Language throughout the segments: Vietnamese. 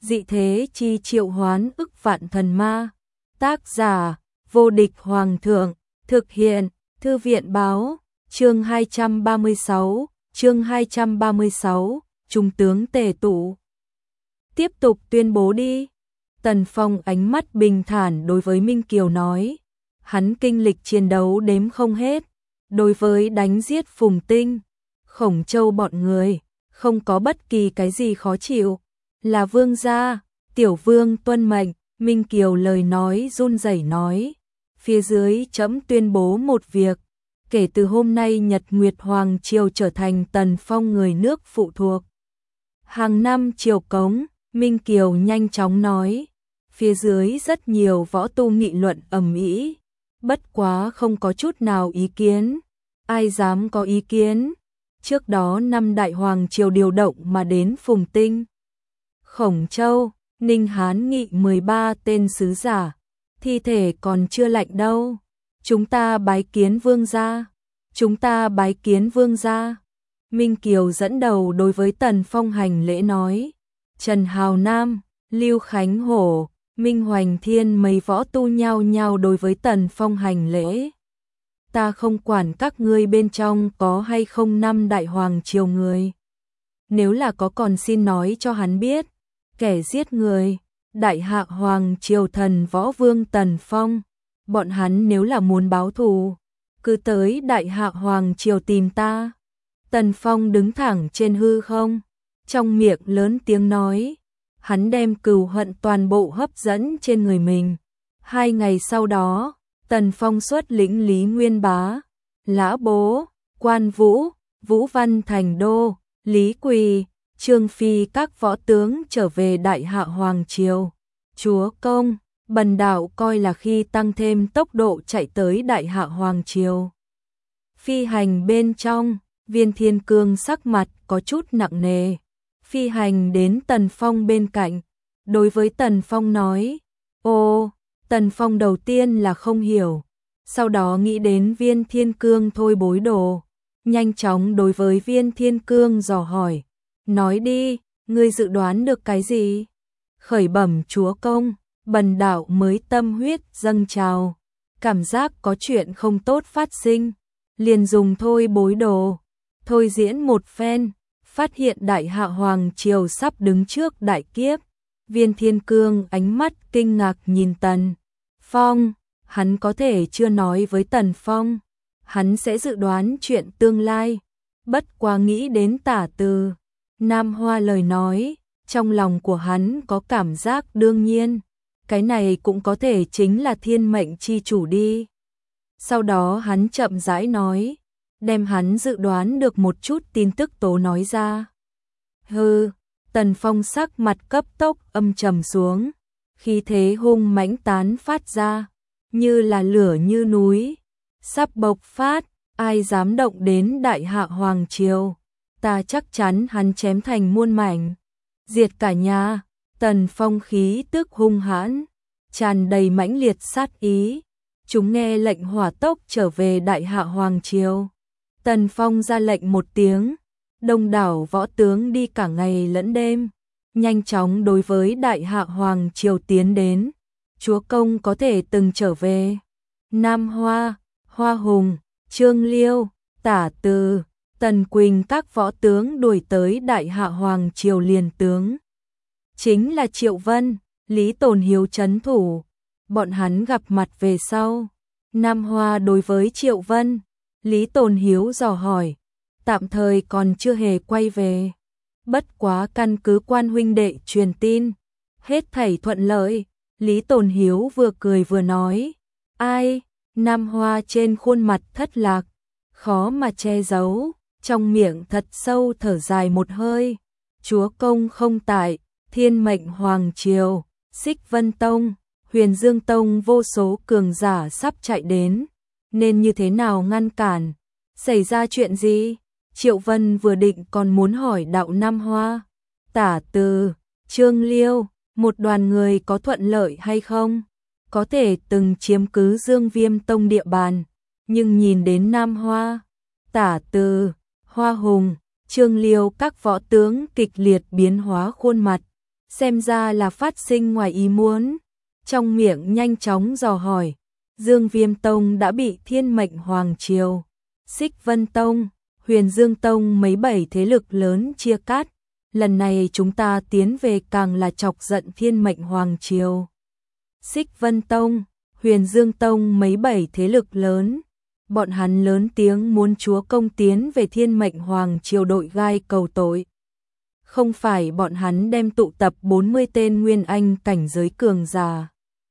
dị thế chi triệu hoán ức vạn thần ma. Tác giả, vô địch hoàng thượng, thực hiện, thư viện báo, chương 236, Trung tướng Tề Tụ. Tiếp tục tuyên bố đi. Tần Phong ánh mắt bình thản đối với Minh Kiều nói. Hắn kinh lịch chiến đấu đếm không hết. Đối với đánh giết Phùng Tinh, Khổng Châu bọn người, không có bất kỳ cái gì khó chịu. Là vương gia, tiểu vương tuân mệnh. Minh Kiều lời nói run rẩy nói. Phía dưới trẫm tuyên bố một việc. Kể từ hôm nay Nhật Nguyệt Hoàng Triều trở thành Tần Phong người nước phụ thuộc. Hàng năm triều cống, Minh Kiều nhanh chóng nói. Phía dưới rất nhiều võ tu nghị luận ầm ĩ, bất quá không có chút nào ý kiến. Ai dám có ý kiến? Trước đó năm Đại Hoàng Triều điều động mà đến Phùng Tinh, Khổng Châu, Ninh Hán Nghị 13 tên sứ giả, thi thể còn chưa lạnh đâu. Chúng ta bái kiến vương gia, chúng ta bái kiến vương gia. Minh Kiều dẫn đầu đối với Tần Phong hành lễ nói. Trần Hào Nam, Lưu Khánh Hổ, Minh Hoành Thiên mấy võ tu nhao nhao đối với Tần Phong hành lễ. Ta không quản các ngươi bên trong có hay không năm Đại Hoàng Triều người. Nếu là có còn xin nói cho hắn biết. Kẻ giết người, Đại Hạ Hoàng Triều thần võ vương Tần Phong. Bọn hắn nếu là muốn báo thù, cứ tới Đại Hạ Hoàng Triều tìm ta. Tần Phong đứng thẳng trên hư không, trong miệng lớn tiếng nói. Hắn đem cừu hận toàn bộ hấp dẫn trên người mình. 2 ngày sau đó, Tần Phong xuất lĩnh Lý Nguyên Bá, Lã Bố, Quan Vũ, Vũ Văn Thành Đô, Lý Quỳ, Trương Phi các võ tướng trở về Đại Hạ Hoàng Triều. Chúa công, bần đạo coi là khi tăng thêm tốc độ chạy tới Đại Hạ Hoàng Triều. Phi hành bên trong, Viên Thiên Cương sắc mặt có chút nặng nề. Phi hành đến Tần Phong bên cạnh, đối với Tần Phong nói. Ô, Tần Phong đầu tiên là không hiểu, sau đó nghĩ đến Viên Thiên Cương thôi bối đồ. Nhanh chóng đối với Viên Thiên Cương dò hỏi. Nói đi, ngươi dự đoán được cái gì? Khởi bẩm chúa công, bần đạo mới tâm huyết dâng trào. Cảm giác có chuyện không tốt phát sinh. Liền dùng thôi bối đồ, thôi diễn một phen. Phát hiện Đại Hạ Hoàng Triều sắp đứng trước đại kiếp. Viên Thiên Cương ánh mắt kinh ngạc nhìn Tần Phong. Hắn có thể chưa nói với Tần Phong. Hắn sẽ dự đoán chuyện tương lai. Bất quá nghĩ đến Tả Từ Nam Hoa lời nói, trong lòng của hắn có cảm giác đương nhiên. Cái này cũng có thể chính là thiên mệnh chi chủ đi. Sau đó hắn chậm rãi nói. Đem hắn dự đoán được một chút tin tức tố nói ra. Hừ, Tần Phong sắc mặt cấp tốc âm trầm xuống. Khí thế hung mãnh tán phát ra, như là lửa như núi. Sắp bộc phát, ai dám động đến Đại Hạ Hoàng Triều. Ta chắc chắn hắn chém thành muôn mảnh. Diệt cả nhà. Tần Phong khí tức hung hãn, tràn đầy mãnh liệt sát ý. Chúng nghe lệnh hỏa tốc trở về Đại Hạ Hoàng Triều. Tần Phong ra lệnh một tiếng, đông đảo võ tướng đi cả ngày lẫn đêm, nhanh chóng đối với Đại Hạ Hoàng Triều tiến đến. Chúa công có thể từng trở về. Nam Hoa, Hoa Hùng, Trương Liêu, Tả Từ, Tần Quỳnh các võ tướng đuổi tới Đại Hạ Hoàng Triều liền tướng. Chính là Triệu Vân, Lý Tồn Hiếu trấn thủ. Bọn hắn gặp mặt về sau. Nam Hoa đối với Triệu Vân, Lý Tồn Hiếu dò hỏi, tạm thời còn chưa hề quay về. Bất quá căn cứ quan huynh đệ truyền tin, hết thảy thuận lợi. Lý Tồn Hiếu vừa cười vừa nói. Ai? Nam Hoa trên khuôn mặt thất lạc, khó mà che giấu, trong miệng thật sâu thở dài một hơi. Chúa công không tại, Thiên Mệnh Hoàng Triều, Xích Vân Tông, Huyền Dương Tông vô số cường giả sắp chạy đến. Nên như thế nào ngăn cản? Xảy ra chuyện gì? Triệu Vân vừa định còn muốn hỏi đạo Nam Hoa, Tả Từ, Trương Liêu, một đoàn người có thuận lợi hay không? Có thể từng chiếm cứ Dương Viêm Tông địa bàn, nhưng nhìn đến Nam Hoa, Tả Từ, Hoa Hùng, Trương Liêu các võ tướng kịch liệt biến hóa khuôn mặt, xem ra là phát sinh ngoài ý muốn. Trong miệng nhanh chóng dò hỏi, Dương Viêm Tông đã bị Thiên Mệnh Hoàng Triều, Xích Vân Tông, Huyền Dương Tông mấy 7 thế lực lớn chia cắt. Lần này chúng ta tiến về càng là chọc giận Thiên Mệnh Hoàng Triều, Xích Vân Tông, Huyền Dương Tông mấy 7 thế lực lớn. Bọn hắn lớn tiếng muốn chúa công tiến về Thiên Mệnh Hoàng Triều đội gai cầu tội. Không phải bọn hắn đem tụ tập 40 tên nguyên anh cảnh giới cường giả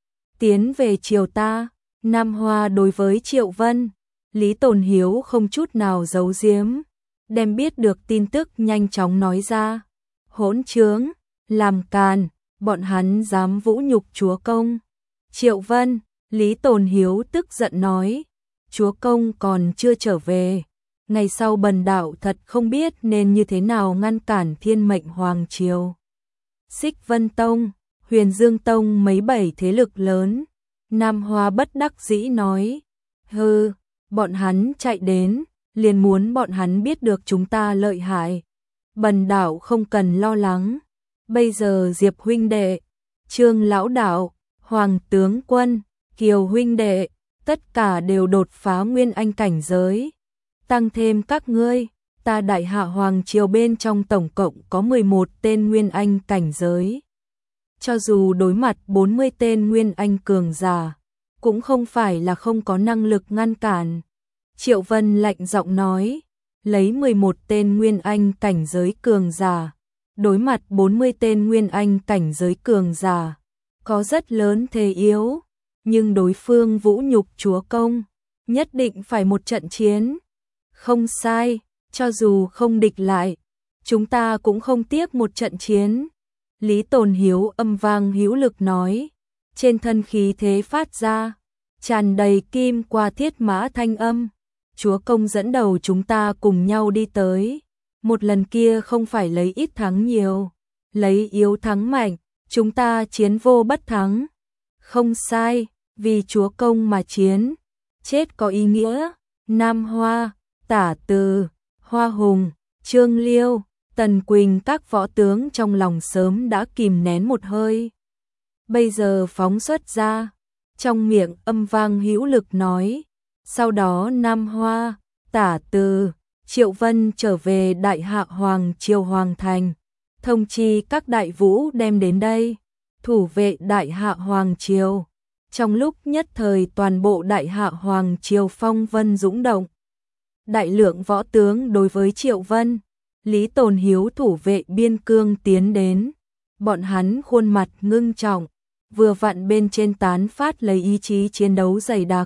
tiến về triều ta. Nam Hoa đối với Triệu Vân, Lý Tồn Hiếu không chút nào giấu giếm, đem biết được tin tức nhanh chóng nói ra. Hỗn trướng, làm càn, bọn hắn dám vũ nhục chúa công. Triệu Vân, Lý Tồn Hiếu tức giận nói, chúa công còn chưa trở về. Ngày sau bần đạo thật không biết nên như thế nào ngăn cản Thiên Mệnh Hoàng Triều, Xích Vân Tông, Huyền Dương Tông mấy 7 thế lực lớn. Nam Hoa bất đắc dĩ nói, hừ, bọn hắn chạy đến, liền muốn bọn hắn biết được chúng ta lợi hại. Bần đạo không cần lo lắng. Bây giờ Diệp huynh đệ, Trương lão đạo, Hoàng tướng quân, Kiều huynh đệ, tất cả đều đột phá nguyên anh cảnh giới. Tăng thêm các ngươi, ta Đại Hạ Hoàng Triều bên trong tổng cộng có 11 tên nguyên anh cảnh giới. Cho dù đối mặt 40 tên nguyên anh cường giả, cũng không phải là không có năng lực ngăn cản. Triệu Vân lạnh giọng nói, lấy 11 tên nguyên anh cảnh giới cường giả, đối mặt 40 tên nguyên anh cảnh giới cường giả, có rất lớn thế yếu, nhưng đối phương vũ nhục chúa công, nhất định phải một trận chiến. Không sai, cho dù không địch lại, chúng ta cũng không tiếc một trận chiến. Lý Tồn Hiếu âm vang hữu lực nói, trên thân khí thế phát ra, tràn đầy kim qua thiết mã thanh âm. Chúa công dẫn đầu chúng ta cùng nhau đi tới. Một lần kia không phải lấy ít thắng nhiều, lấy yếu thắng mạnh, chúng ta chiến vô bất thắng. Không sai, vì chúa công mà chiến, chết có ý nghĩa. Nam Hoa, Tả Từ, Hoa Hùng, Trương Liêu, Tần Quỳnh các võ tướng trong lòng sớm đã kìm nén một hơi. Bây giờ phóng xuất ra, trong miệng âm vang hữu lực nói. Sau đó Nam Hoa, Tả Từ, Triệu Vân trở về Đại Hạ Hoàng Triều Hoàng Thành, thông chi các đại vũ đem đến đây, thủ vệ Đại Hạ Hoàng Triều. Trong lúc nhất thời toàn bộ Đại Hạ Hoàng Triều phong vân dũng động. Đại lượng võ tướng đối với Triệu Vân, Lý Tồn Hiếu thủ vệ biên cương tiến đến. Bọn hắn khuôn mặt ngưng trọng, vừa vặn bên trên tán phát lấy ý chí chiến đấu dày đặc.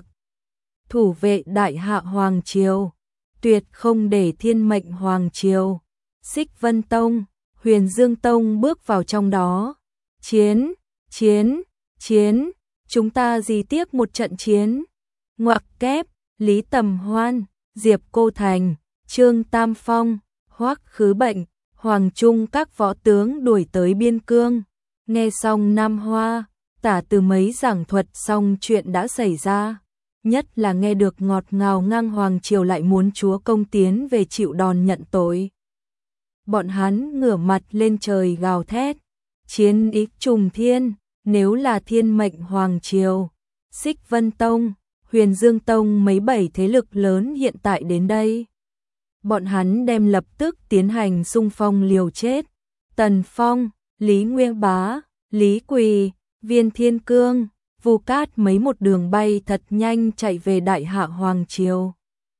Thủ vệ Đại Hạ Hoàng Triều, tuyệt không để Thiên Mệnh Hoàng Triều, Xích Vân Tông, Huyền Dương Tông bước vào trong đó. Chiến, chiến, chiến, chúng ta gì tiếc một trận chiến. Ngoặc kép, Lý Tầm Hoan, Diệp Cô Thành, Trương Tam Phong, Hoắc Khứ Bệnh, Hoàng Trung các võ tướng đuổi tới biên cương. Nghe xong Nam Hoa, Tả Từ mấy giảng thuật xong chuyện đã xảy ra. Nhất là nghe được ngọt ngào ngang Hoàng Triều lại muốn chúa công tiến về chịu đòn nhận tội. Bọn hắn ngửa mặt lên trời gào thét, chiến ý trùng thiên. Nếu là Thiên Mệnh Hoàng Triều, Xích Vân Tông, Huyền Dương Tông mấy 7 thế lực lớn hiện tại đến đây, bọn hắn đem lập tức tiến hành xung phong liều chết. Tần Phong, Lý Nguyên Bá, Lý Quỳ, Viên Thiên Cương, Vu Cát mấy một đường bay thật nhanh chạy về Đại Hạ Hoàng Triều.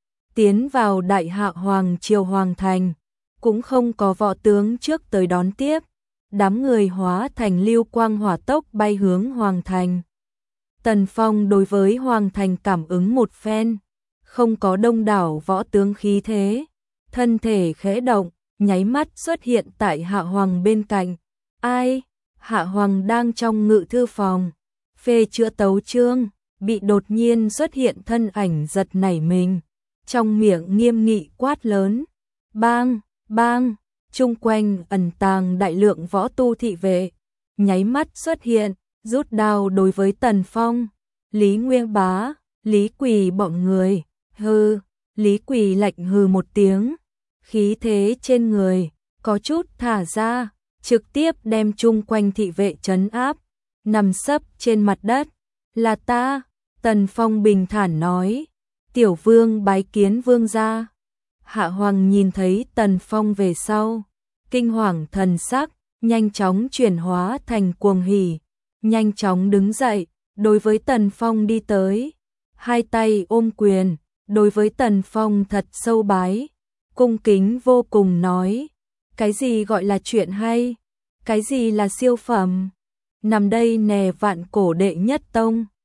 Tiến vào Đại Hạ Hoàng Triều Hoàng Thành, cũng không có võ tướng trước tới đón tiếp. Đám người hóa thành lưu quang hỏa tốc bay hướng Hoàng Thành. Tần Phong đối với Hoàng Thành cảm ứng một phen, không có đông đảo võ tướng khí thế, thân thể khẽ động, nháy mắt xuất hiện tại Hạ Hoàng bên cạnh. Ai? Hạ Hoàng đang trong ngự thư phòng, phê chữa tấu chương, bị đột nhiên xuất hiện thân ảnh giật nảy mình, trong miệng nghiêm nghị quát lớn. Bang, bang! Chung quanh ẩn tàng đại lượng võ tu thị vệ, nháy mắt xuất hiện, rút đao đối với Tần Phong, Lý Nguyên Bá, Lý Quỳ bọn người. Hừ, Lý Quỳ lạnh hừ một tiếng, khí thế trên người có chút thả ra, trực tiếp đem chung quanh thị vệ trấn áp, nằm sấp trên mặt đất. Là ta, Tần Phong bình thản nói, tiểu vương bái kiến vương gia. Hạ Hoàng nhìn thấy Tần Phong về sau, kinh hoàng thần sắc, nhanh chóng chuyển hóa thành cuồng hỉ, nhanh chóng đứng dậy, đối với Tần Phong đi tới, hai tay ôm quyền, đối với Tần Phong thật sâu bái, cung kính vô cùng nói, cái gì gọi là chuyện hay, cái gì là siêu phẩm, nằm đây nè vạn cổ đệ nhất tông.